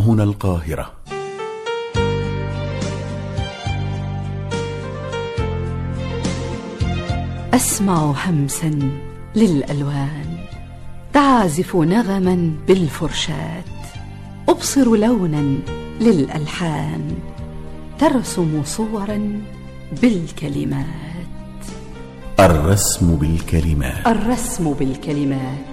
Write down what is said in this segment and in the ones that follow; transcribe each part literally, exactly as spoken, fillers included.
هنا القاهرة. أسمع همسا للألوان تعزف نغما بالفرشاة، أبصر لونا للألحان ترسم صورا بالكلمات. الرسم بالكلمات. الرسم بالكلمات.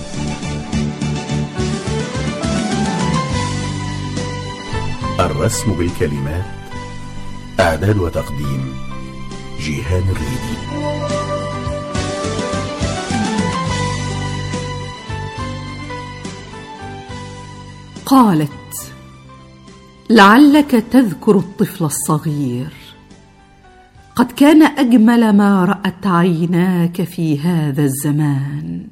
الرسم بالكلمات. إعداد وتقديم جيهان الريدي. قالت: لعلك تذكر الطفل الصغير، قد كان أجمل ما رأت عيناك في هذا الزمان.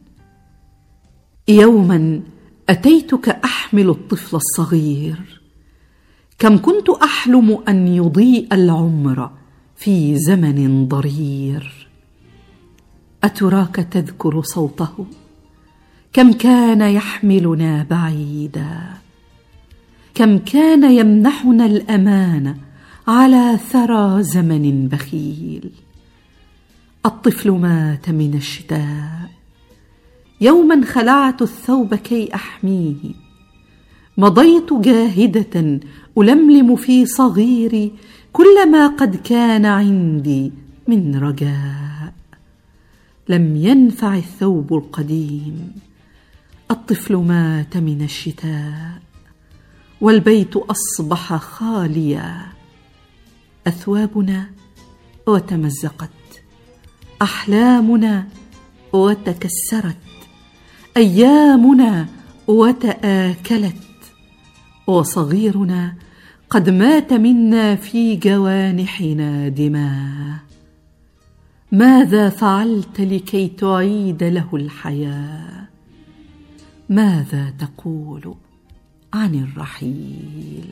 يوما أتيتك أحمل الطفل الصغير، كم كنت أحلم أن يضيء العمر في زمن ضرير. أتراك تذكر صوته؟ كم كان يحملنا بعيدا، كم كان يمنحنا الأمان على ثرى زمن بخيل. الطفل مات من الشتاء، يوما خلعت الثوب كي أحميه، مضيت جاهدة ألملم في صغيري كل ما قد كان عندي من رجاء. لم ينفع الثوب القديم، الطفل مات من الشتاء، والبيت أصبح خاليا. أثوابنا وتمزقت، أحلامنا وتكسرت، أيامنا وتآكلت، وصغيرنا قد مات منا في جوانحنا دماء. ماذا فعلت لكي تعيد له الحياة؟ ماذا تقول عن الرحيل؟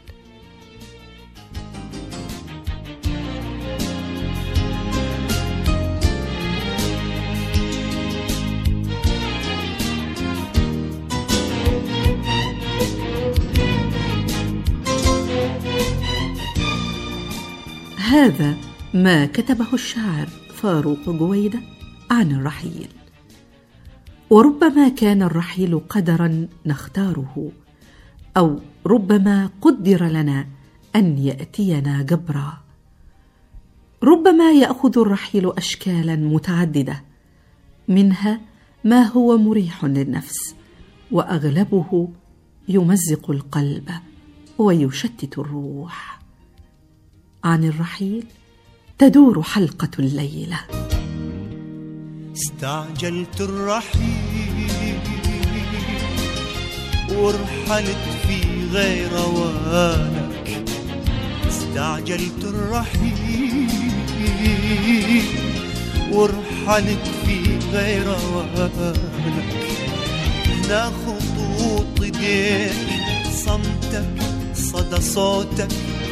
هذا ما كتبه الشاعر فاروق جويدة عن الرحيل. وربما كان الرحيل قدرا نختاره، أو ربما قدر لنا أن يأتينا جبرا. ربما يأخذ الرحيل أشكالا متعددة، منها ما هو مريح للنفس، وأغلبه يمزق القلب ويشتت الروح. عن الرحيل تدور حلقة الليلة. استعجلت الرحيل ورحلت في غير وانك، استعجلت الرحيل ورحلت في غير وانك. هنا خطوط ايديك، صمتك، صدى صوتك،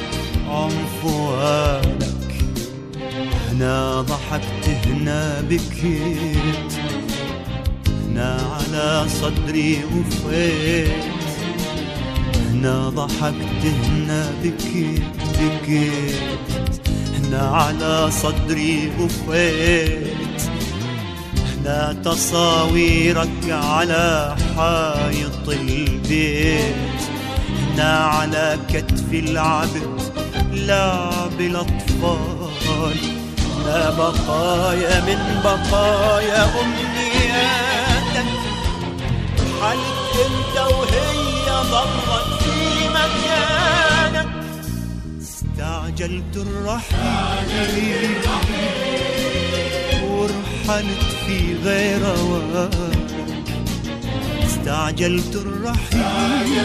عنفوانك. هنا ضحكت، هنا بكيت، هنا على صدري وفيت. هنا ضحكت، هنا بكيت بكيت، هنا على صدري وفيت. هنا تصاويرك على حائط البيت، هنا على كتف العبد لعب الأطفال. هنا بقايا من بقايا أمنياتك، حلت انت وهي ضمت في مكانك. استعجلت الرحيل ورحلت في غير وانك. استعجلت الرحيل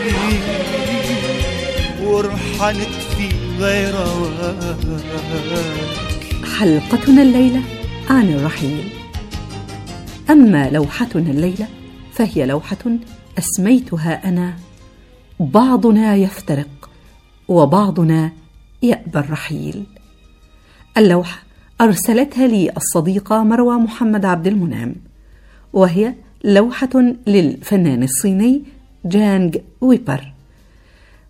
ورحلت في غير وانك. حلقتنا الليلة عن الرحيل. أما لوحتنا الليلة فهي لوحة أسميتها أنا بعضنا يفترق وبعضنا يأبى الرحيل. اللوحة أرسلتها لي الصديقة مروى محمد عبد المنعم، وهي لوحة للفنان الصيني جانغ ويبر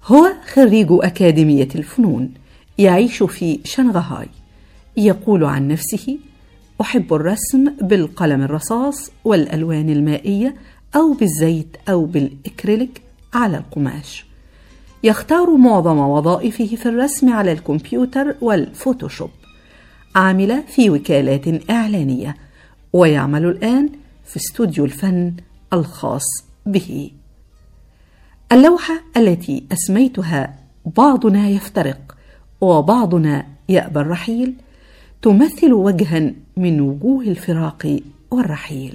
هو خريج أكاديمية الفنون، يعيش في شنغهاي. يقول عن نفسه: أحب الرسم بالقلم الرصاص والألوان المائية أو بالزيت أو بالإكريليك على القماش. يختار معظم وظائفه في الرسم على الكمبيوتر والفوتوشوب. عمل في وكالات إعلانية ويعمل الآن في استوديو الفن الخاص به. اللوحة التي أسميتها بعضنا يفترق وبعضنا يأبى الرحيل تمثل وجها من وجوه الفراق والرحيل.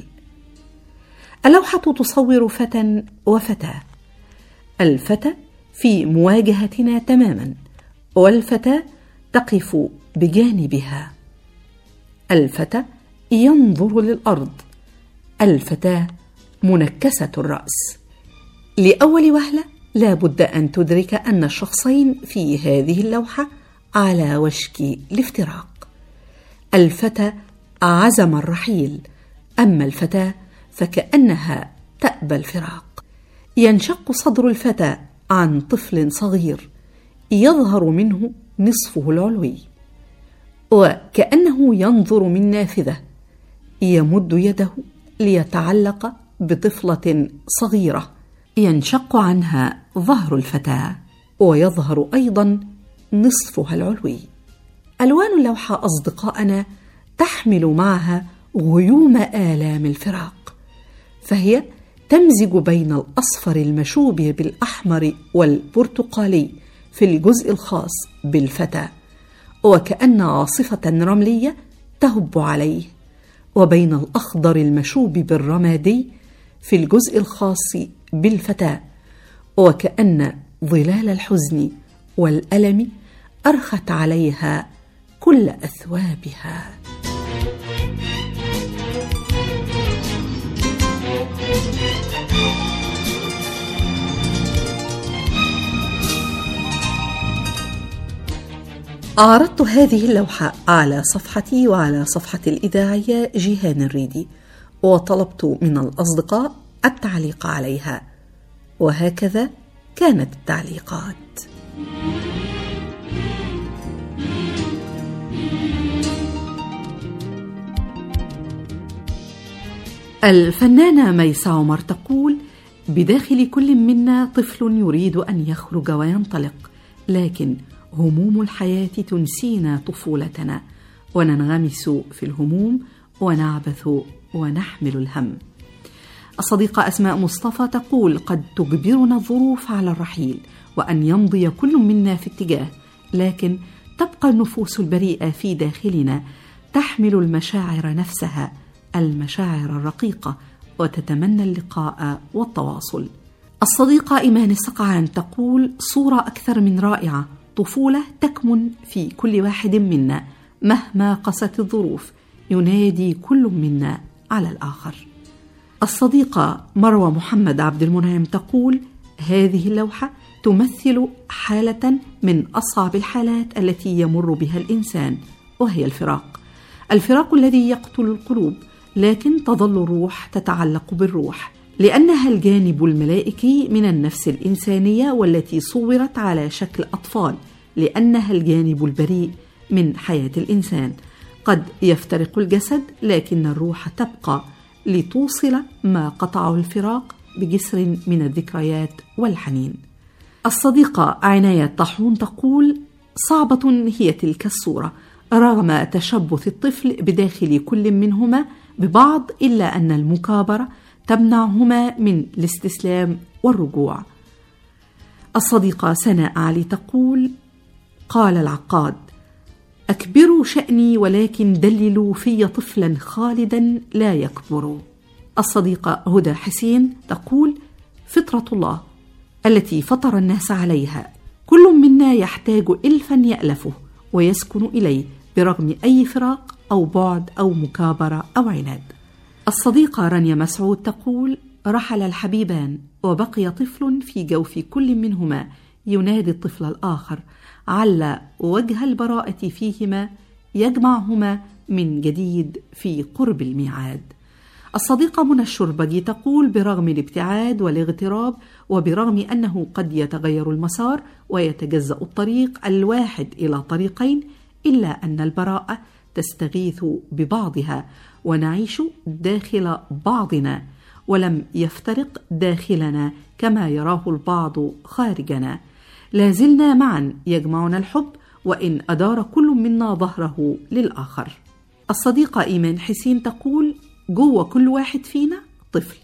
اللوحة تصور فتى وفتاة، الفتى في مواجهتنا تماما والفتاة تقف بجانبها. الفتى ينظر للأرض، الفتاة منكسة الرأس. لأول وهلة لا بد أن تدرك أن الشخصين في هذه اللوحة على وشك الافتراق. الفتى عزم الرحيل، أما الفتاة فكأنها تأبى الفراق. ينشق صدر الفتى عن طفل صغير يظهر منه نصفه العلوي، وكأنه ينظر من نافذة يمد يده ليتعلق بطفلة صغيرة ينشق عنها ظهر الفتاة ويظهر أيضا نصفها العلوي. ألوان اللوحة أصدقائنا تحمل معها غيوم آلام الفراق، فهي تمزج بين الأصفر المشوب بالأحمر والبرتقالي في الجزء الخاص بالفتى وكأن عاصفة رملية تهب عليه، وبين الأخضر المشوب بالرمادي في الجزء الخاص بالفتاة وكأن ظلال الحزن والألم أرخت عليها كل أثوابها. عرضت هذه اللوحة على صفحتي وعلى صفحة الإذاعية جيهان الريدي، وطلبت من الأصدقاء التعليق عليها، وهكذا كانت التعليقات. الفنانة ميسة عمر تقول: بداخل كل منا طفل يريد أن يخرج وينطلق، لكن هموم الحياة تنسينا طفولتنا وننغمس في الهموم ونعبث ونحمل الهم. الصديقة أسماء مصطفى تقول: قد تجبرنا الظروف على الرحيل وأن يمضي كل منا في اتجاه، لكن تبقى النفوس البريئة في داخلنا تحمل المشاعر نفسها، المشاعر الرقيقة، وتتمنى اللقاء والتواصل. الصديقة إيمان السقعان تقول: صورة أكثر من رائعة، طفولة تكمن في كل واحد منا مهما قست الظروف، ينادي كل منا على الآخر. الصديقة مروى محمد عبد المنعم تقول: هذه اللوحة تمثل حالة من أصعب الحالات التي يمر بها الإنسان، وهي الفراق. الفراق الذي يقتل القلوب، لكن تظل الروح تتعلق بالروح، لأنها الجانب الملائكي من النفس الإنسانية والتي صورت على شكل أطفال، لأنها الجانب البريء من حياة الإنسان. قد يفترق الجسد لكن الروح تبقى لتوصل ما قطعه الفراق بجسر من الذكريات والحنين. الصديقة عناية طاحون تقول: صعبة هي تلك الصورة رغم تشبث الطفل بداخل كل منهما ببعض، إلا أن المكابرة تمنعهما من الاستسلام والرجوع. الصديقة سناء علي تقول: قال العقاد: أكبروا شأني ولكن دللوا في طفلا خالدا لا يكبر. الصديقة هدى حسين تقول: فطرة الله التي فطر الناس عليها، كل منا يحتاج إلفا يألفه ويسكن إليه برغم أي فراق أو بعد أو مكابرة أو عناد. الصديقة رانيا مسعود تقول: رحل الحبيبان وبقي طفل في جوف كل منهما ينادي الطفل الآخر، عل وجه البراءة فيهما يجمعهما من جديد في قرب الميعاد. الصديقة منى الشربجي تقول: برغم الابتعاد والاغتراب وبرغم أنه قد يتغير المسار ويتجزأ الطريق الواحد إلى طريقين، إلا أن البراءة تستغيث ببعضها ونعيش داخل بعضنا، ولم يفترق داخلنا كما يراه البعض خارجنا. لازلنا معا، يجمعنا الحب وإن أدار كل منا ظهره للآخر. الصديقة إيمان حسين تقول: جوه كل واحد فينا طفل.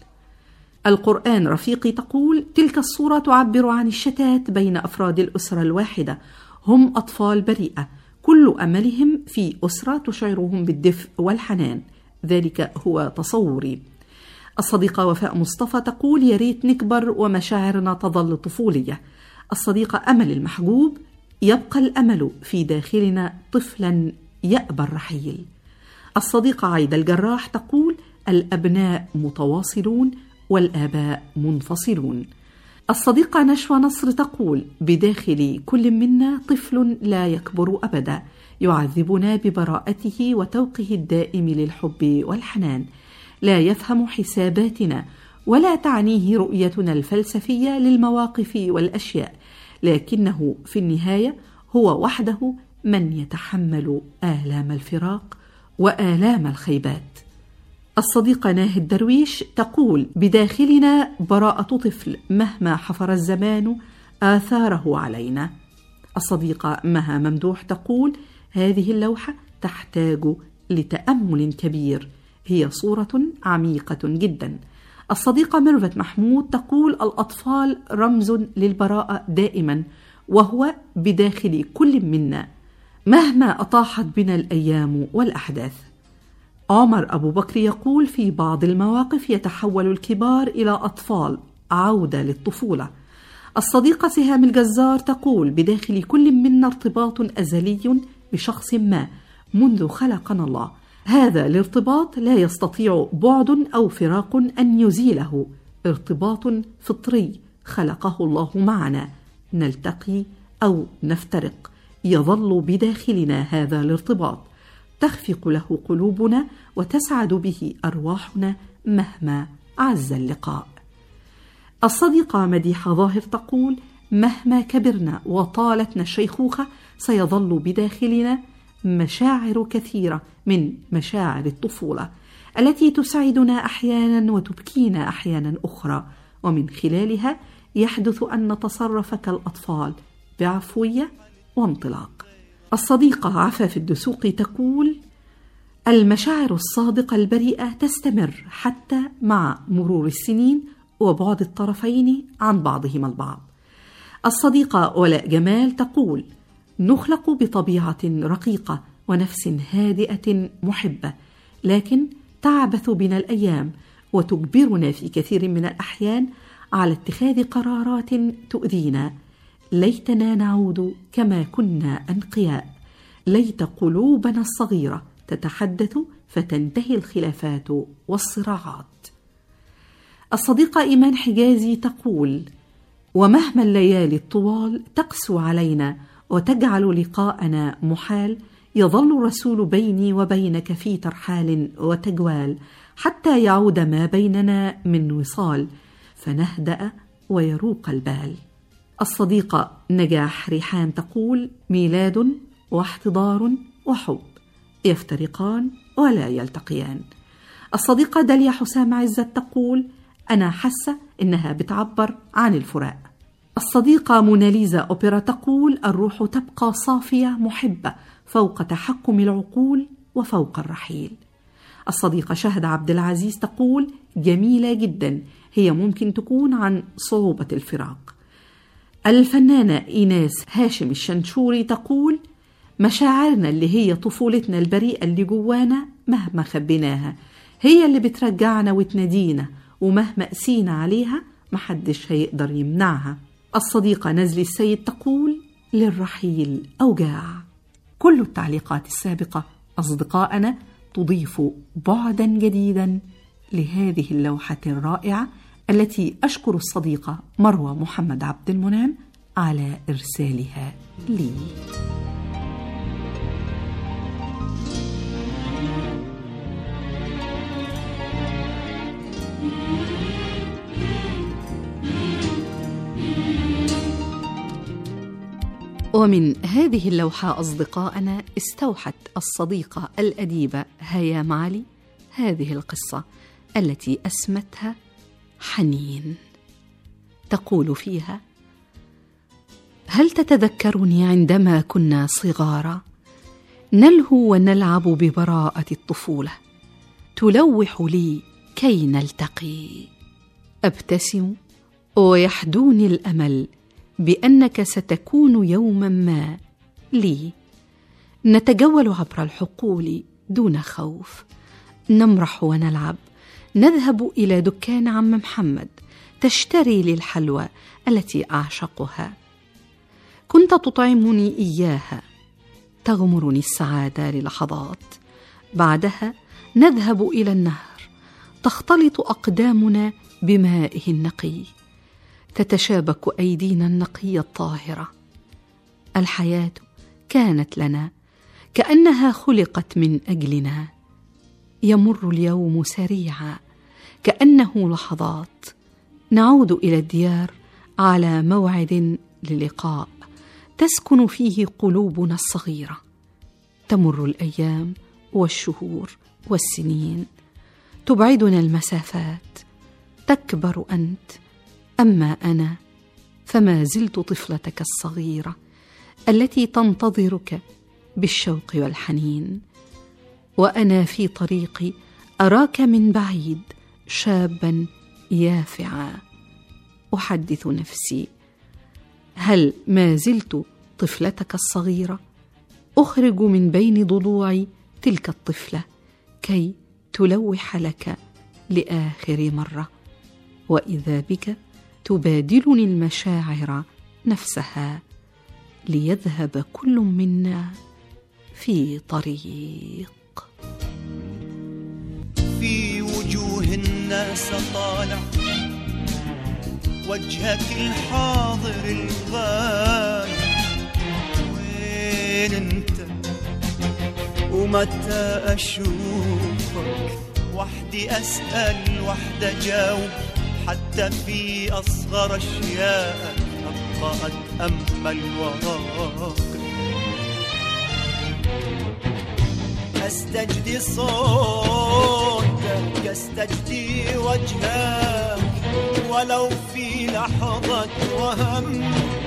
القرآن رفيقي تقول: تلك الصورة تعبر عن الشتات بين أفراد الأسرة الواحدة، هم أطفال بريئة، كل أملهم في أسرة تشعرهم بالدفء والحنان، ذلك هو تصوري. الصديقة وفاء مصطفى تقول: يا ريت نكبر ومشاعرنا تظل طفولية. الصديقة أمل المحجوب: يبقى الأمل في داخلنا طفلا يأبى الرحيل. الصديقة عايدة الجراح تقول: الأبناء متواصلون والآباء منفصلون. الصديقة نشوى نصر تقول: بداخل كل منا طفل لا يكبر أبدا، يعذبنا ببراءته وتوقه الدائم للحب والحنان، لا يفهم حساباتنا ولا تعنيه رؤيتنا الفلسفية للمواقف والأشياء، لكنه في النهاية هو وحده من يتحمل آلام الفراق وآلام الخيبات. الصديقة ناهد درويش تقول: بداخلنا براءة طفل مهما حفر الزمان آثاره علينا. الصديقة مها ممدوح تقول: هذه اللوحة تحتاج لتأمل كبير، هي صورة عميقة جدا. الصديقة ميرفت محمود تقول: الأطفال رمز للبراءة دائما، وهو بداخل كل منا مهما أطاحت بنا الأيام والأحداث. عمر أبو بكر يقول: في بعض المواقف يتحول الكبار إلى أطفال، عودة للطفولة. الصديقة سهام الجزار تقول: بداخل كل منا ارتباط أزلي بشخص ما منذ خلقنا الله، هذا الارتباط لا يستطيع بعد أو فراق أن يزيله، ارتباط فطري خلقه الله معنا، نلتقي أو نفترق، يظل بداخلنا هذا الارتباط، تخفق له قلوبنا وتسعد به أرواحنا مهما عز اللقاء. الصديقة مديحة ظاهر تقول: مهما كبرنا وطالتنا الشيخوخة سيظل بداخلنا مشاعر كثيرة من مشاعر الطفولة التي تسعدنا أحيانا وتبكينا أحيانا أخرى، ومن خلالها يحدث أن نتصرف كالأطفال بعفوية وانطلاق. الصديقة عفاف الدسوقي تقول: المشاعر الصادقة البريئة تستمر حتى مع مرور السنين وبعد الطرفين عن بعضهما البعض. الصديقة ولاء جمال تقول: نخلق بطبيعة رقيقة ونفس هادئة محبة، لكن تعبث بنا الأيام وتجبرنا في كثير من الأحيان على اتخاذ قرارات تؤذينا. ليتنا نعود كما كنا أنقياء، ليت قلوبنا الصغيرة تتحدث فتنتهي الخلافات والصراعات. الصديقة إيمان حجازي تقول: ومهما الليالي الطوال تقسو علينا وتجعل لقاءنا محال، يظل الرسول بيني وبينك في ترحال وتجوال، حتى يعود ما بيننا من وصال، فنهدأ ويروق البال. الصديقة نجاح ريحان تقول: ميلاد واحتضار وحب يفترقان ولا يلتقيان. الصديقة داليا حسام عزت تقول: أنا حاسة إنها بتعبر عن الفراق. الصديقة موناليزا أوبرا تقول: الروح تبقى صافية محبة فوق تحكم العقول وفوق الرحيل. الصديقة شهد عبد العزيز تقول: جميلة جدا، هي ممكن تكون عن صعوبة الفراق. الفنانة إيناس هاشم الشنشوري تقول: مشاعرنا اللي هي طفولتنا البريئة اللي جوانا مهما خبيناها هي اللي بترجعنا وتنادينا، ومهما قسينا عليها محدش هيقدر يمنعها. الصديقة نزلي السيد تقول: للرحيل أوجاع. كل التعليقات السابقة أصدقائنا تضيف بعدا جديدا لهذه اللوحة الرائعة التي أشكر الصديقة مروة محمد عبد المنعم على إرسالها لي. ومن هذه اللوحة أصدقائنا استوحت الصديقة الأديبة هيام علي هذه القصة التي أسمتها حنين. تقول فيها: هل تتذكرني عندما كنا صغارا نلهو ونلعب ببراءة الطفولة، تلوح لي كي نلتقي، أبتسم ويحدوني الأمل بأنك ستكون يوما ما لي، نتجول عبر الحقول دون خوف، نمرح ونلعب، نذهب إلى دكان عم محمد تشتري لي الحلوى التي أعشقها، كنت تطعمني إياها، تغمرني السعادة للحظات، بعدها نذهب إلى النهر، تختلط أقدامنا بمائه النقي، تتشابك أيدينا النقية الطاهرة. الحياة كانت لنا كأنها خلقت من أجلنا، يمر اليوم سريعا كأنه لحظات، نعود إلى الديار على موعد للقاء تسكن فيه قلوبنا الصغيرة. تمر الأيام والشهور والسنين، تبعدنا المسافات، تكبر أنت، أما أنا فما زلت طفلتك الصغيرة التي تنتظرك بالشوق والحنين. وأنا في طريقي أراك من بعيد شابا يافعا، أحدث نفسي: هل ما زلت طفلتك الصغيرة؟ أخرج من بين ضلوعي تلك الطفلة كي تلوح لك لآخر مرة، وإذا بك تبادلني المشاعر نفسها، ليذهب كل منا في طريق. في وجوه الناس طالع وجهك الحاضر الغايب، وين انت ومتى أشوفك؟ وحدي أسأل وحدة جاوب، حتى في أصغر أشياء أبقى أتأمل وراك. أستجدي صوتك، أستجدي وجهك، ولو في لحظة وهم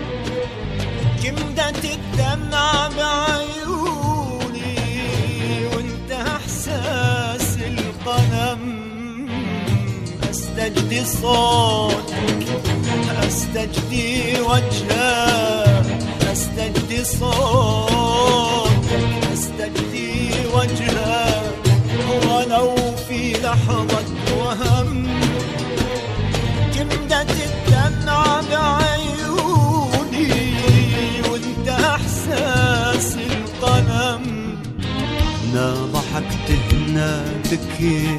جمدت الدمع بعيوني، وانتهى إحساس القلم. أستجدي صوتك، أستجدي وجهك، أستجدي صوتك، أستجدي وجهك، ولو في لحظة وهم جمدت الدمع بعيوني، وانتهى إحساس القلم. هنا ضحكت هنا بكيت،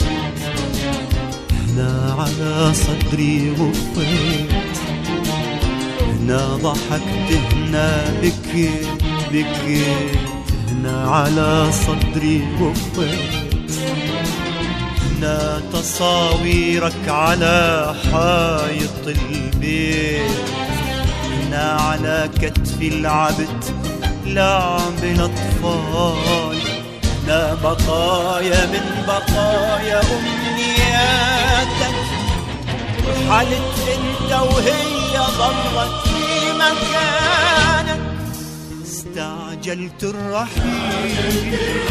هنا على صدري غفيت، هنا ضحكت هنا بكيت بكيت، هنا على صدري غفيت، هنا تصاويرك على حائط البيت، هنا على كتفي لعبت لعب الأطفال، هنا بقايا من بقايا أمنياتك، رحلت انت وهي ضلت في مكانك. استعجلت الرحيل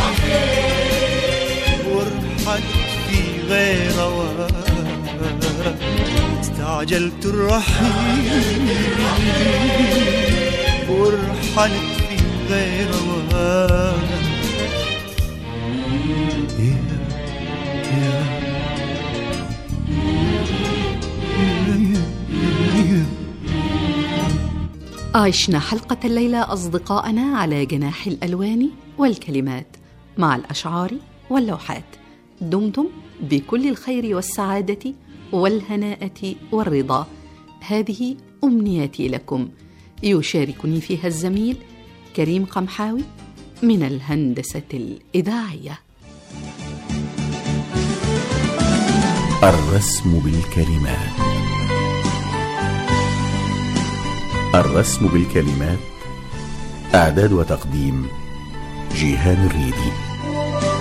ورحلت في غير أوان، استعجلت الرحيل ورحلت في غير أوان. عشنا حلقة الليلة أصدقائنا على جناح الألوان والكلمات مع الأشعار واللوحات. دمتم بكل الخير والسعادة والهناءة والرضا، هذه أمنياتي لكم. يشاركني فيها الزميل كريم قمحاوي من الهندسة الإذاعية. الرسم بالكلمات. الرسم بالكلمات إعداد وتقديم جيهان الريدي.